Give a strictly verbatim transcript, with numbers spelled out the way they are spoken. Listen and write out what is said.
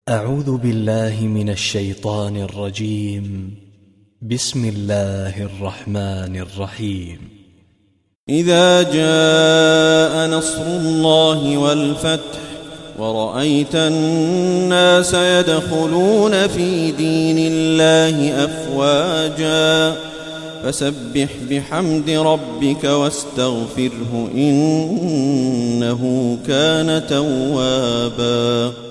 أعوذ بالله من الشيطان الرجيم. بسم الله الرحمن الرحيم. إذا جاء نصر الله والفتح ورأيت الناس يدخلون في دين الله أفواجا فسبح بحمد ربك واستغفره إنه كان توابا.